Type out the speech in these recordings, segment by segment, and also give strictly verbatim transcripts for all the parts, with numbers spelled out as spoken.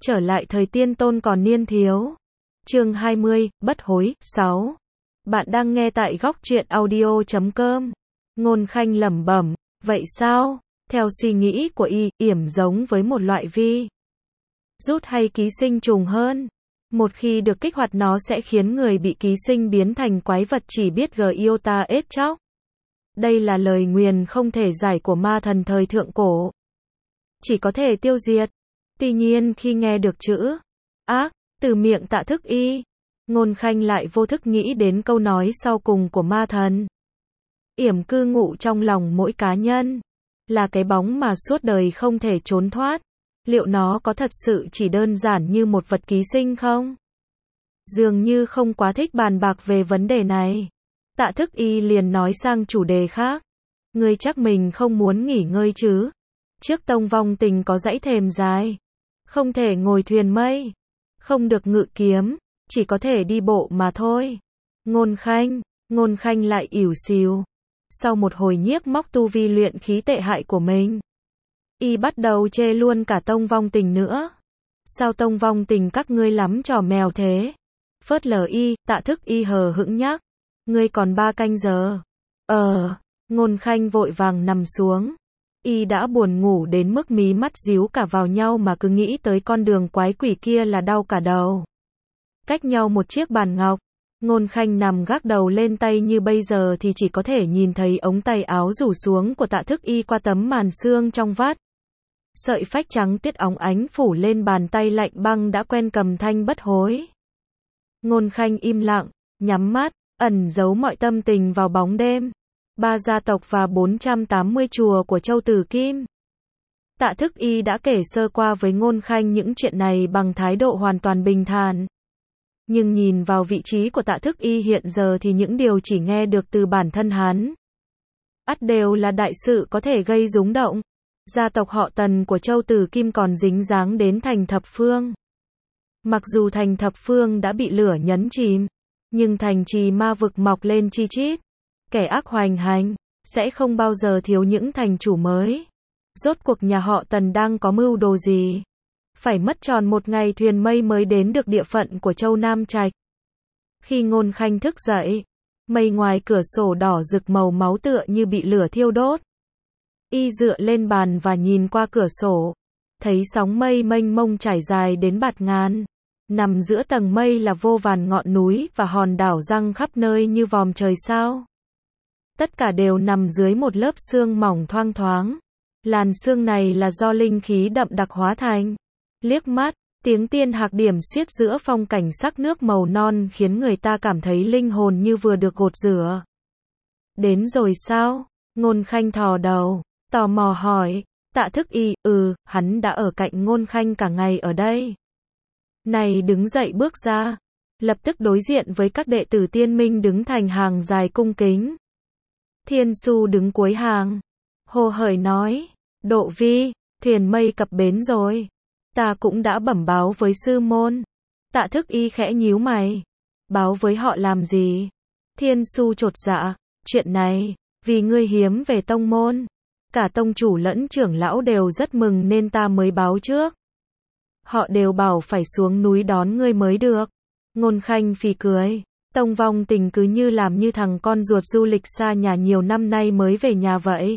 Trở lại thời tiên tôn còn niên thiếu. Chương hai mươi, bất hối, sáu. Bạn đang nghe tại góc truyện audio chấm com. Ngôn Khanh lẩm bẩm, vậy sao? Theo suy nghĩ của y, yểm giống với một loại vi rút hay ký sinh trùng hơn. Một khi được kích hoạt nó sẽ khiến người bị ký sinh biến thành quái vật chỉ biết gờ iota ết chóc. Đây là lời nguyền không thể giải của ma thần thời thượng cổ. Chỉ có thể tiêu diệt. Tuy nhiên khi nghe được chữ ác từ miệng Tạ Thức Y, Ngôn Khanh lại vô thức nghĩ đến câu nói sau cùng của ma thần. Yểm cư ngụ trong lòng mỗi cá nhân, là cái bóng mà suốt đời không thể trốn thoát. Liệu nó có thật sự chỉ đơn giản như một vật ký sinh không? Dường như không quá thích bàn bạc về vấn đề này. Tạ Thức Y liền nói sang chủ đề khác. Ngươi chắc mình không muốn nghỉ ngơi chứ? Trước tông vong tình có dãy thềm dài. Không thể ngồi thuyền mây. Không được ngự kiếm. Chỉ có thể đi bộ mà thôi. Ngôn Khanh. Ngôn Khanh lại ỉu xìu. Sau một hồi nhiếc móc tu vi luyện khí tệ hại của mình, y bắt đầu chê luôn cả tông vong tình nữa. Sao tông vong tình các ngươi lắm trò mèo thế? Phớt lờ y, Tạ Thức Y hờ hững nhắc. Ngươi còn ba canh giờ. Ờ, Ngôn Khanh vội vàng nằm xuống. Y đã buồn ngủ đến mức mí mắt díu cả vào nhau mà cứ nghĩ tới con đường quái quỷ kia là đau cả đầu. Cách nhau một chiếc bàn ngọc, Ngôn Khanh nằm gác đầu lên tay như bây giờ thì chỉ có thể nhìn thấy ống tay áo rủ xuống của Tạ Thức Y qua tấm màn xương trong vắt. Sợi phách trắng tiết óng ánh phủ lên bàn tay lạnh băng đã quen cầm thanh bất hối. Ngôn Khanh im lặng, nhắm mắt, ẩn giấu mọi tâm tình vào bóng đêm. Ba gia tộc và bốn trăm tám mươi chùa của Châu Tử Kim. Tạ Thức Y đã kể sơ qua với Ngôn Khanh những chuyện này bằng thái độ hoàn toàn bình thản. Nhưng nhìn vào vị trí của Tạ Thức Y hiện giờ thì những điều chỉ nghe được từ bản thân hắn ắt đều là đại sự có thể gây rúng động. Gia tộc họ Tần của Châu Tử Kim còn dính dáng đến thành Thập Phương. Mặc dù thành Thập Phương đã bị lửa nhấn chìm, nhưng thành trì ma vực mọc lên chi chít. Kẻ ác hoành hành, sẽ không bao giờ thiếu những thành chủ mới. Rốt cuộc nhà họ Tần đang có mưu đồ gì? Phải mất tròn một ngày thuyền mây mới đến được địa phận của Châu Nam Trạch. Khi Ngôn Khanh thức dậy, mây ngoài cửa sổ đỏ rực màu máu tựa như bị lửa thiêu đốt. Y dựa lên bàn và nhìn qua cửa sổ, thấy sóng mây mênh mông trải dài đến bạt ngàn. Nằm giữa tầng mây là vô vàn ngọn núi và hòn đảo giăng khắp nơi như vòm trời sao. Tất cả đều nằm dưới một lớp sương mỏng thoang thoáng. Làn sương này là do linh khí đậm đặc hóa thành. Liếc mắt, tiếng tiên hạc điểm xuyết giữa phong cảnh sắc nước màu non khiến người ta cảm thấy linh hồn như vừa được gột rửa. Đến rồi sao? Ngôn Khanh thò đầu, tò mò hỏi. Tạ Thức Y, ừ, hắn đã ở cạnh Ngôn Khanh cả ngày ở đây. Này đứng dậy bước ra, lập tức đối diện với các đệ tử tiên minh đứng thành hàng dài cung kính. Thiên Su đứng cuối hàng, hồ hởi nói, Độ Vi, thuyền mây cập bến rồi. Ta cũng đã bẩm báo với sư môn. Tạ Thức Y khẽ nhíu mày. Báo với họ làm gì? Thiên Su chột dạ, chuyện này, vì ngươi hiếm về tông môn. Cả tông chủ lẫn trưởng lão đều rất mừng nên ta mới báo trước. Họ đều bảo phải xuống núi đón ngươi mới được. Ngôn Khanh phì cười. Tông vong tình cứ như làm như thằng con ruột du lịch xa nhà nhiều năm nay mới về nhà vậy.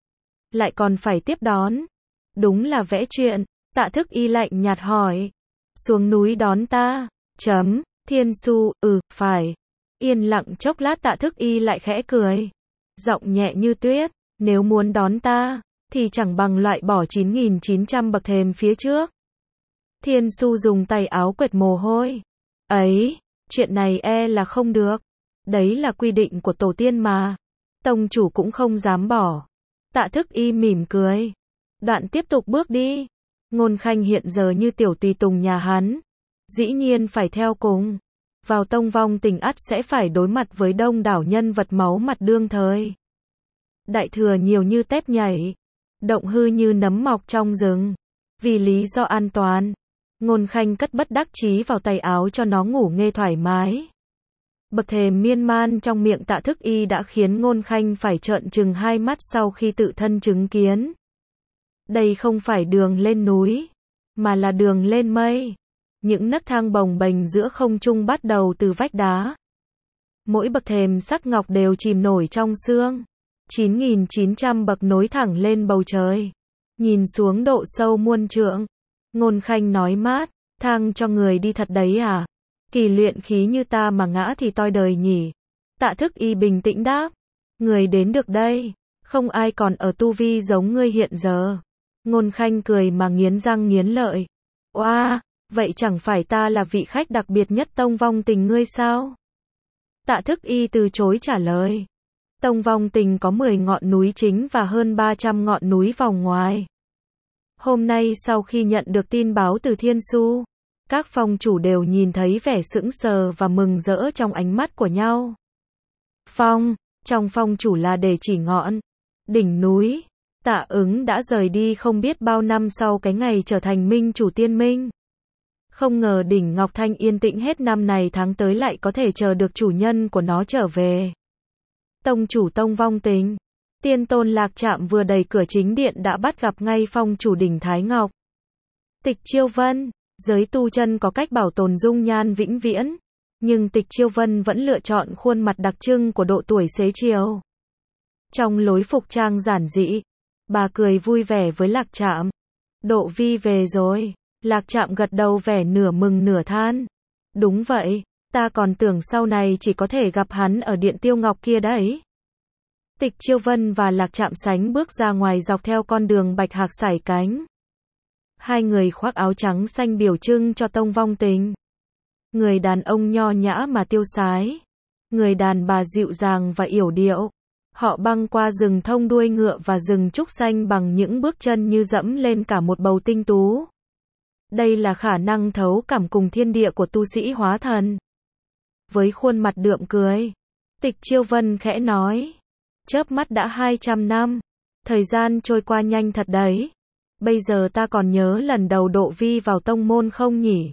Lại còn phải tiếp đón. Đúng là vẽ chuyện. Tạ Thức Y lạnh nhạt hỏi. Xuống núi đón ta. Chấm. Thiên Su, ừ, phải. Yên lặng chốc lát Tạ Thức Y lại khẽ cười. Giọng nhẹ như tuyết. Nếu muốn đón ta, thì chẳng bằng loại bỏ chín nghìn chín trăm bậc thềm phía trước. Thiên Su dùng tay áo quệt mồ hôi. Ấy, chuyện này e là không được. Đấy là quy định của tổ tiên mà. Tông chủ cũng không dám bỏ. Tạ Thức Y mỉm cười. Đoạn tiếp tục bước đi. Ngôn Khanh hiện giờ như tiểu tùy tùng nhà hắn. Dĩ nhiên phải theo cùng. Vào tông vong tình ắt sẽ phải đối mặt với đông đảo nhân vật máu mặt đương thời. Đại thừa nhiều như tép nhảy. Động hư như nấm mọc trong rừng. Vì lý do an toàn, Ngôn Khanh cất bất đắc chí vào tay áo cho nó ngủ nghe thoải mái. Bậc thềm miên man trong miệng Tạ Thức Y đã khiến Ngôn Khanh phải trợn trừng hai mắt sau khi tự thân chứng kiến. Đây không phải đường lên núi. mà là đường lên mây. Những nấc thang bồng bềnh giữa không trung bắt đầu từ vách đá. Mỗi bậc thềm sắc ngọc đều chìm nổi trong sương. chín nghìn chín trăm bậc nối thẳng lên bầu trời. Nhìn xuống độ sâu muôn trượng. Ngôn Khanh nói mát, thang cho người đi thật đấy à? Kỳ luyện khí như ta mà ngã thì toi đời nhỉ. Tạ Thức Y bình tĩnh đáp, người đến được đây, không ai còn ở tu vi giống ngươi hiện giờ. Ngôn Khanh cười mà nghiến răng nghiến lợi. Oa, vậy chẳng phải ta là vị khách đặc biệt nhất Tông Vong Tình ngươi sao? Tạ Thức Y từ chối trả lời. Tông Vong Tình có mười ngọn núi chính và hơn ba trăm ngọn núi vòng ngoài. Hôm nay sau khi nhận được tin báo từ Thiên Su, các phong chủ đều nhìn thấy vẻ sững sờ và mừng rỡ trong ánh mắt của nhau. Phong, trong phong chủ là để chỉ ngọn đỉnh núi. Tạ Ứng đã rời đi không biết bao năm sau cái ngày trở thành minh chủ tiên minh. Không ngờ đỉnh Ngọc Thanh yên tĩnh hết năm này tháng tới lại có thể chờ được chủ nhân của nó trở về. Tông chủ Tông Vong Tình, Tiên Tôn Lạc Trạm vừa đẩy cửa chính điện đã bắt gặp ngay phong chủ đỉnh Thái Ngọc. Tịch Chiêu Vân, giới tu chân có cách bảo tồn dung nhan vĩnh viễn, nhưng Tịch Chiêu Vân vẫn lựa chọn khuôn mặt đặc trưng của độ tuổi xế chiều. Trong lối phục trang giản dị, bà cười vui vẻ với Lạc Trạm. Độ Vi về rồi. Lạc Trạm gật đầu vẻ nửa mừng nửa than. Đúng vậy, ta còn tưởng sau này chỉ có thể gặp hắn ở điện Tiêu Ngọc kia đấy. Tịch Chiêu Vân và Lạc Trạm sánh bước ra ngoài dọc theo con đường bạch hạc sải cánh. Hai người khoác áo trắng xanh biểu trưng cho Tông Vong Tình. Người đàn ông nho nhã mà tiêu sái. Người đàn bà dịu dàng và yểu điệu. Họ băng qua rừng thông đuôi ngựa và rừng trúc xanh bằng những bước chân như dẫm lên cả một bầu tinh tú. Đây là khả năng thấu cảm cùng thiên địa của tu sĩ hóa thần. Với khuôn mặt đượm cười, Tịch Chiêu Vân khẽ nói, chớp mắt đã hai trăm năm, thời gian trôi qua nhanh thật đấy. Bây giờ ta còn nhớ lần đầu Độ Vi vào tông môn không nhỉ?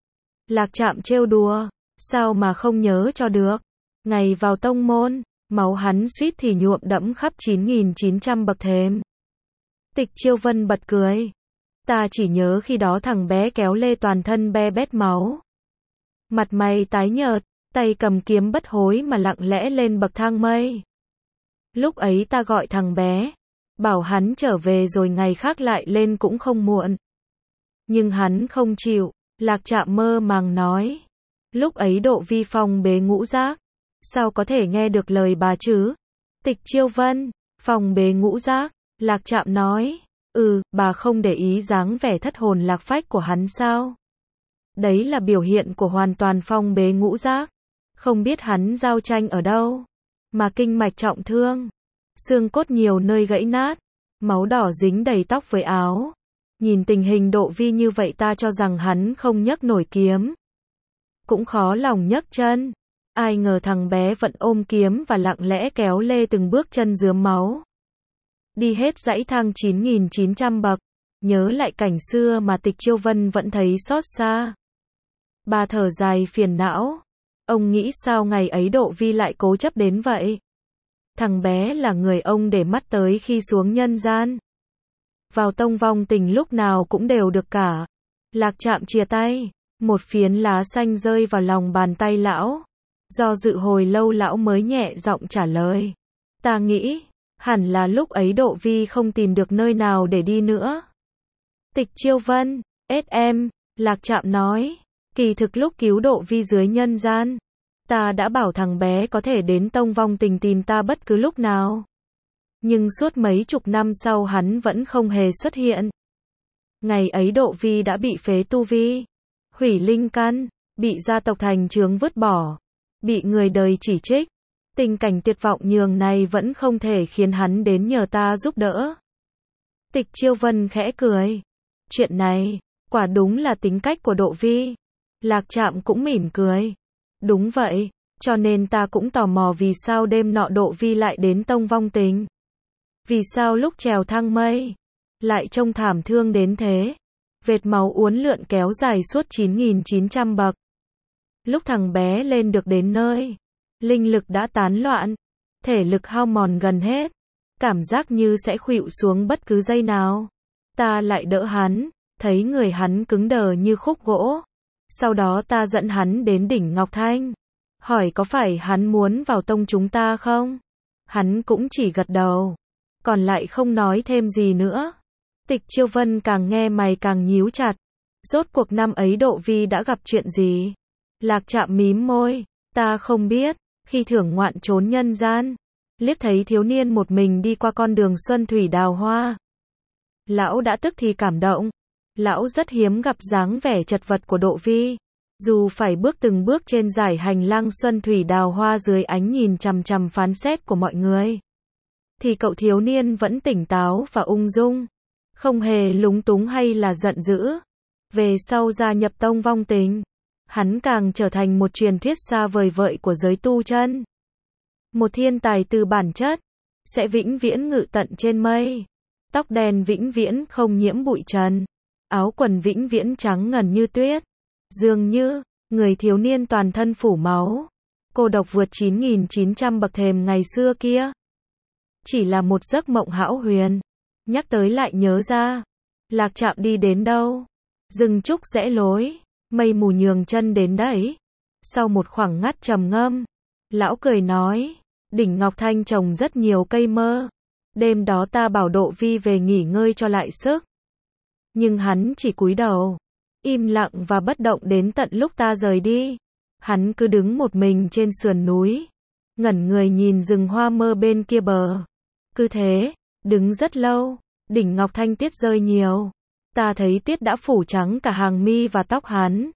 Lạc Trạm trêu đùa, sao mà không nhớ cho được? Ngày vào tông môn, máu hắn suýt thì nhuộm đẫm khắp chín nghìn chín trăm bậc thềm. Tịch Chiêu Vân bật cười. Ta chỉ nhớ khi đó thằng bé kéo lê toàn thân be bét máu. Mặt mày tái nhợt, tay cầm kiếm bất hối mà lặng lẽ lên bậc thang mây. Lúc ấy ta gọi thằng bé, bảo hắn trở về rồi ngày khác lại lên cũng không muộn. Nhưng hắn không chịu, Lạc Trạm mơ màng nói. Lúc ấy Độ Vi phong bế ngũ giác, sao có thể nghe được lời bà chứ? Tịch Chiêu Vân, phong bế ngũ giác, Lạc Trạm nói. Ừ, bà không để ý dáng vẻ thất hồn lạc phách của hắn sao? Đấy là biểu hiện của hoàn toàn phong bế ngũ giác. Không biết hắn giao tranh ở đâu, mà kinh mạch trọng thương, xương cốt nhiều nơi gãy nát, máu đỏ dính đầy tóc với áo. Nhìn tình hình Độ Vi như vậy ta cho rằng hắn không nhấc nổi kiếm, cũng khó lòng nhấc chân. Ai ngờ thằng bé vẫn ôm kiếm và lặng lẽ kéo lê từng bước chân rướm máu. Đi hết dãy thang chín nghìn chín trăm bậc, nhớ lại cảnh xưa mà Tịch Chiêu Vân vẫn thấy xót xa. Bà thở dài phiền não. Ông nghĩ sao ngày ấy Độ Vi lại cố chấp đến vậy? Thằng bé là người ông để mắt tới khi xuống nhân gian. Vào Tông Vong Tình lúc nào cũng đều được cả. Lạc Trạm chìa tay, một phiến lá xanh rơi vào lòng bàn tay lão. Do dự hồi lâu lão mới nhẹ giọng trả lời. Ta nghĩ, hẳn là lúc ấy Độ Vi không tìm được nơi nào để đi nữa. Tịch Chiêu Vân, ết em, Lạc Trạm nói. Kỳ thực lúc cứu Độ Vi dưới nhân gian, ta đã bảo thằng bé có thể đến Tông Vong Tình tìm ta bất cứ lúc nào. Nhưng suốt mấy chục năm sau hắn vẫn không hề xuất hiện. Ngày ấy Độ Vi đã bị phế tu vi, hủy linh căn, bị gia tộc thành chướng vứt bỏ, bị người đời chỉ trích. Tình cảnh tuyệt vọng nhường này vẫn không thể khiến hắn đến nhờ ta giúp đỡ. Tịch Chiêu Vân khẽ cười. Chuyện này, quả đúng là tính cách của Độ Vi. Lạc Trạm cũng mỉm cười. Đúng vậy, cho nên ta cũng tò mò vì sao đêm nọ Độ Vi lại đến Tông Vong Tình. Vì sao lúc trèo thang mây, lại trông thảm thương đến thế. Vệt máu uốn lượn kéo dài suốt chín nghìn chín trăm bậc. Lúc thằng bé lên được đến nơi, linh lực đã tán loạn, thể lực hao mòn gần hết, cảm giác như sẽ khuỵu xuống bất cứ giây nào. Ta lại đỡ hắn, thấy người hắn cứng đờ như khúc gỗ. Sau đó ta dẫn hắn đến đỉnh Ngọc Thanh. Hỏi có phải hắn muốn vào tông chúng ta không? Hắn cũng chỉ gật đầu. Còn lại không nói thêm gì nữa. Tịch Chiêu Vân càng nghe mày càng nhíu chặt. Rốt cuộc năm ấy Độ Vi đã gặp chuyện gì? Lạc Trạm mím môi. Ta không biết. Khi thưởng ngoạn trốn nhân gian, liếc thấy thiếu niên một mình đi qua con đường xuân thủy đào hoa. Lão đã tức thì cảm động. Lão rất hiếm gặp dáng vẻ chật vật của Độ Vi. Dù phải bước từng bước trên dải hành lang xuân thủy đào hoa dưới ánh nhìn chằm chằm phán xét của mọi người, thì cậu thiếu niên vẫn tỉnh táo và ung dung, không hề lúng túng hay là giận dữ. Về sau gia nhập tông vong tình, hắn càng trở thành một truyền thuyết xa vời vợi của giới tu chân. Một thiên tài từ bản chất, sẽ vĩnh viễn ngự tận trên mây. Tóc đen vĩnh viễn không nhiễm bụi trần. Áo quần vĩnh viễn trắng ngần như tuyết. Dường như, người thiếu niên toàn thân phủ máu, cô độc vượt chín nghìn chín trăm bậc thềm ngày xưa kia, chỉ là một giấc mộng hão huyền. Nhắc tới lại nhớ ra, Lạc Trạm đi đến đâu? Rừng trúc rẽ lối, mây mù nhường chân đến đấy. Sau một khoảng ngắt trầm ngâm, lão cười nói, đỉnh Ngọc Thanh trồng rất nhiều cây mơ. Đêm đó ta bảo Độ Vi về nghỉ ngơi cho lại sức. Nhưng hắn chỉ cúi đầu, im lặng và bất động đến tận lúc ta rời đi. Hắn cứ đứng một mình trên sườn núi, ngẩn người nhìn rừng hoa mơ bên kia bờ. Cứ thế, đứng rất lâu, đỉnh Ngọc Thanh tiết rơi nhiều. Ta thấy tiết đã phủ trắng cả hàng mi và tóc hắn.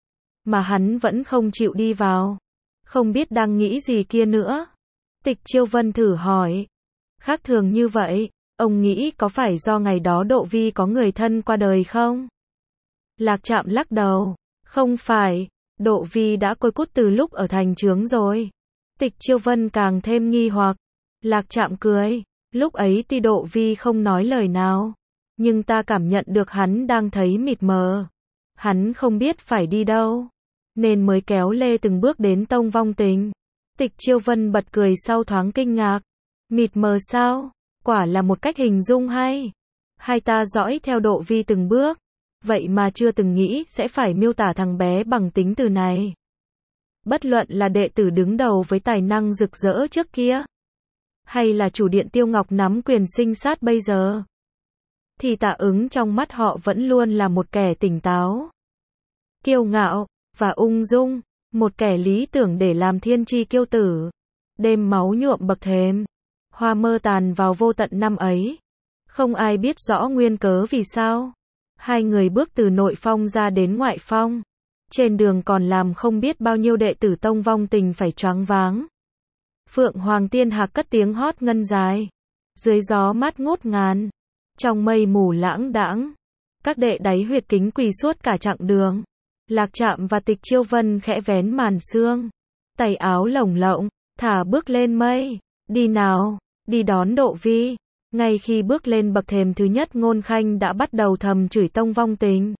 Mà hắn vẫn không chịu đi vào. Không biết đang nghĩ gì kia nữa. Tịch Chiêu Vân thử hỏi. Khác thường như vậy, ông nghĩ có phải do ngày đó Độ Vi có người thân qua đời không? Lạc Trạm lắc đầu. Không phải, Độ Vi đã côi cút từ lúc ở thành trướng rồi. Tịch Chiêu Vân càng thêm nghi hoặc. Lạc Trạm cười. Lúc ấy tuy Độ Vi không nói lời nào, nhưng ta cảm nhận được hắn đang thấy mịt mờ. Hắn không biết phải đi đâu, nên mới kéo lê từng bước đến tông vong tình. Tịch Chiêu Vân bật cười sau thoáng kinh ngạc. Mịt mờ sao? Quả là một cách hình dung hay. Hai ta dõi theo Độ Vi từng bước, vậy mà chưa từng nghĩ sẽ phải miêu tả thằng bé bằng tính từ này. Bất luận là đệ tử đứng đầu với tài năng rực rỡ trước kia, hay là chủ điện Tiêu Ngọc nắm quyền sinh sát bây giờ, thì Tạ Ứng trong mắt họ vẫn luôn là một kẻ tỉnh táo, kiêu ngạo, và ung dung, một kẻ lý tưởng để làm thiên tri kiêu tử. Đêm máu nhuộm bậc thềm, hoa mơ tàn vào vô tận năm ấy. Không ai biết rõ nguyên cớ vì sao. Hai người bước từ nội phong ra đến ngoại phong. Trên đường còn làm không biết bao nhiêu đệ tử tông vong tình phải choáng váng. Phượng Hoàng Tiên Hạc cất tiếng hót ngân dài. Dưới gió mát ngút ngàn, trong mây mù lãng đãng, các đệ đáy huyệt kính quỳ suốt cả chặng đường. Lạc Trạm và Tịch Chiêu Vân khẽ vén màn sương, tay áo lồng lộng, thả bước lên mây. Đi nào, đi đón Độ Vi. Ngay khi bước lên bậc thềm thứ nhất, Ngôn Khanh đã bắt đầu thầm chửi tông vong tình.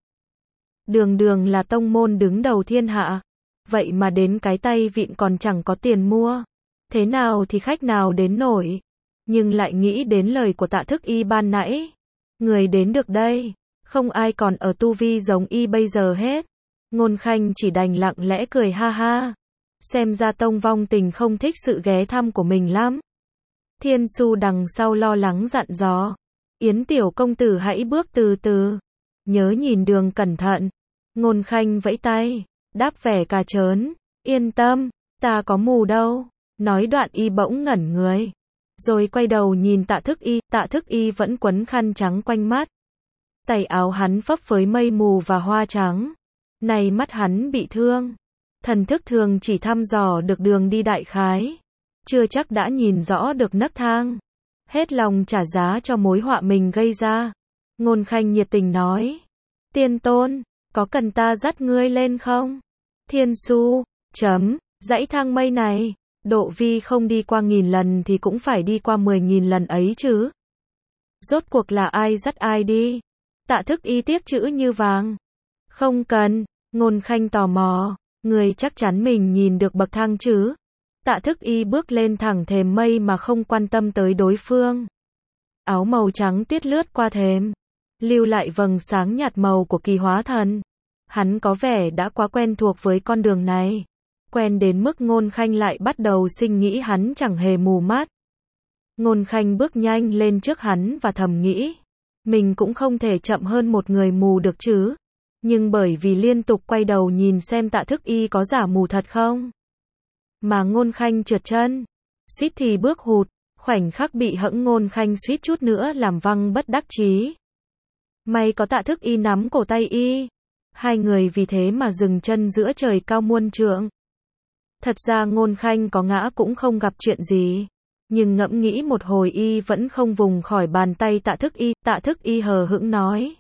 Đường đường là tông môn đứng đầu thiên hạ, vậy mà đến cái tay vịn còn chẳng có tiền mua. Thế nào thì khách nào đến nổi. Nhưng lại nghĩ đến lời của Tạ Thức Y ban nãy. Người đến được đây, không ai còn ở tu vi giống y bây giờ hết. Ngôn Khanh chỉ đành lặng lẽ cười ha ha. Xem ra tông vong tình không thích sự ghé thăm của mình lắm. Thiên Su đằng sau lo lắng dặn dò. Yến tiểu công tử hãy bước từ từ. Nhớ nhìn đường cẩn thận. Ngôn Khanh vẫy tay, đáp vẻ cà trớn. Yên tâm, ta có mù đâu. Nói đoạn y bỗng ngẩn người. Rồi quay đầu nhìn Tạ Thức Y. Tạ Thức Y vẫn quấn khăn trắng quanh mắt. Tay áo hắn phấp phới mây mù và hoa trắng. Này mắt hắn bị thương. Thần thức thường chỉ thăm dò được đường đi đại khái, chưa chắc đã nhìn rõ được nấc thang. Hết lòng trả giá cho mối họa mình gây ra. Ngôn Khanh nhiệt tình nói. Tiên tôn, có cần ta dắt ngươi lên không? Thiên Su, chấm, dãy thang mây này, Độ Vi không đi qua nghìn lần thì cũng phải đi qua mười nghìn lần ấy chứ. Rốt cuộc là ai dắt ai đi? Tạ Thức Y tiếc chữ như vàng. Không cần, Ngôn Khanh tò mò. Người chắc chắn mình nhìn được bậc thang chứ? Tạ Thức Y bước lên thẳng thềm mây mà không quan tâm tới đối phương. Áo màu trắng tiết lướt qua thềm, lưu lại vầng sáng nhạt màu của kỳ hóa thần. Hắn có vẻ đã quá quen thuộc với con đường này. Quen đến mức Ngôn Khanh lại bắt đầu sinh nghĩ hắn chẳng hề mù mắt. Ngôn Khanh bước nhanh lên trước hắn và thầm nghĩ, mình cũng không thể chậm hơn một người mù được chứ. Nhưng bởi vì liên tục quay đầu nhìn xem Tạ Thức Y có giả mù thật không, mà Ngôn Khanh trượt chân, suýt thì bước hụt, khoảnh khắc bị hẫng Ngôn Khanh suýt chút nữa làm văng bất đắc chí. May có Tạ Thức Y nắm cổ tay y, hai người vì thế mà dừng chân giữa trời cao muôn trượng. Thật ra Ngôn Khanh có ngã cũng không gặp chuyện gì, nhưng ngẫm nghĩ một hồi y vẫn không vùng khỏi bàn tay Tạ Thức Y. Tạ Thức Y hờ hững nói,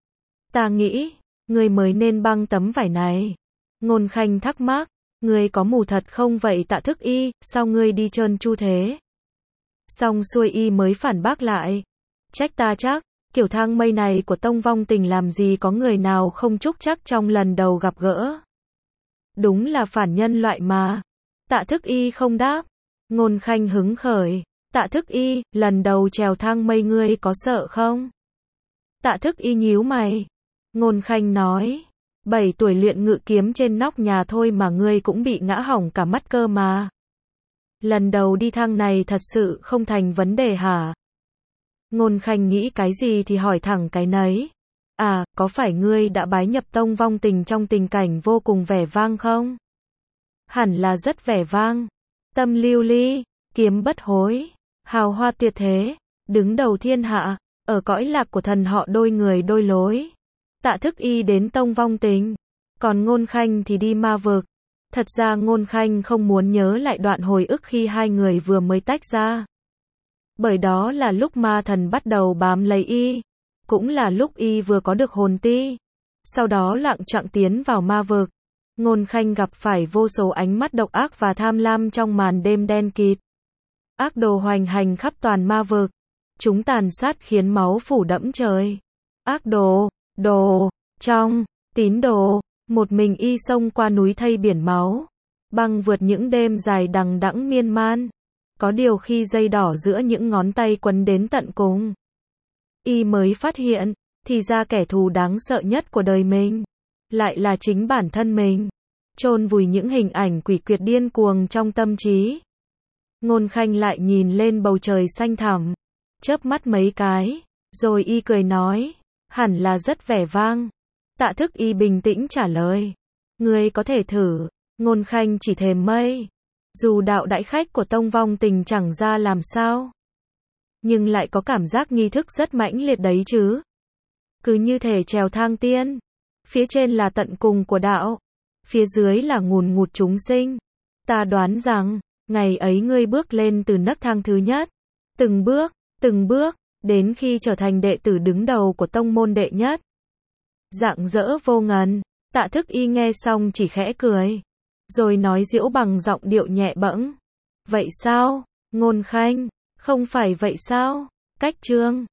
ta nghĩ, ngươi mới nên băng tấm vải này. Ngôn Khanh thắc mắc, ngươi có mù thật không vậy Tạ Thức Y, sao ngươi đi trơn tru thế? Xong xuôi y mới phản bác lại, trách ta chắc, kiểu thang mây này của Tông Vong Tình làm gì có người nào không trúc chắc trong lần đầu gặp gỡ. Đúng là phản nhân loại mà. Tạ Thức Y không đáp. Ngôn Khanh hứng khởi, Tạ Thức Y, lần đầu trèo thang mây ngươi có sợ không? Tạ Thức Y nhíu mày. Ngôn Khanh nói, bảy tuổi luyện ngự kiếm trên nóc nhà thôi mà ngươi cũng bị ngã hỏng cả mắt cơ mà. Lần đầu đi thang này thật sự không thành vấn đề hả? Ngôn Khanh nghĩ cái gì thì hỏi thẳng cái nấy. À, có phải ngươi đã bái nhập Tông Vong Tình trong tình cảnh vô cùng vẻ vang không? Hẳn là rất vẻ vang. Tâm lưu ly, kiếm bất hối, hào hoa tuyệt thế, đứng đầu thiên hạ, ở cõi lạc của thần họ đôi người đôi lối. Tạ Thức Y đến Tông Vong Tình, còn Ngôn Khanh thì đi ma vực. Thật ra Ngôn Khanh không muốn nhớ lại đoạn hồi ức khi hai người vừa mới tách ra. Bởi đó là lúc ma thần bắt đầu bám lấy y, cũng là lúc y vừa có được hồn ti. Sau đó lặng choạng tiến vào ma vực. Ngôn Khanh gặp phải vô số ánh mắt độc ác và tham lam trong màn đêm đen kịt. Ác đồ hoành hành khắp toàn ma vực. Chúng tàn sát khiến máu phủ đẫm trời. Ác đồ, đồ, trong, tín đồ, một mình y xông qua núi thây biển máu. Băng vượt những đêm dài đằng đẵng miên man. Có điều khi dây đỏ giữa những ngón tay quấn đến tận cùng, y mới phát hiện, thì ra kẻ thù đáng sợ nhất của đời mình lại là chính bản thân mình. Chôn vùi những hình ảnh quỷ quyệt điên cuồng trong tâm trí. Ngôn Khanh lại nhìn lên bầu trời xanh thẳm, chớp mắt mấy cái, rồi y cười nói, hẳn là rất vẻ vang. Tạ Thức Y bình tĩnh trả lời, ngươi có thể thử. Ngôn Khanh chỉ thèm mây. Dù đạo đại khách của Tông Vong Tình chẳng ra làm sao, nhưng lại có cảm giác nghi thức rất mãnh liệt đấy chứ. Cứ như thể trèo thang tiên. Phía trên là tận cùng của đạo, phía dưới là ngùn ngụt chúng sinh. Ta đoán rằng, ngày ấy ngươi bước lên từ nấc thang thứ nhất, từng bước, từng bước, đến khi trở thành đệ tử đứng đầu của tông môn đệ nhất. Rạng rỡ vô ngần. Tạ Thức Y nghe xong chỉ khẽ cười, rồi nói giễu bằng giọng điệu nhẹ bẫng. Vậy sao? Ngôn Khanh, không phải vậy sao? Cách chương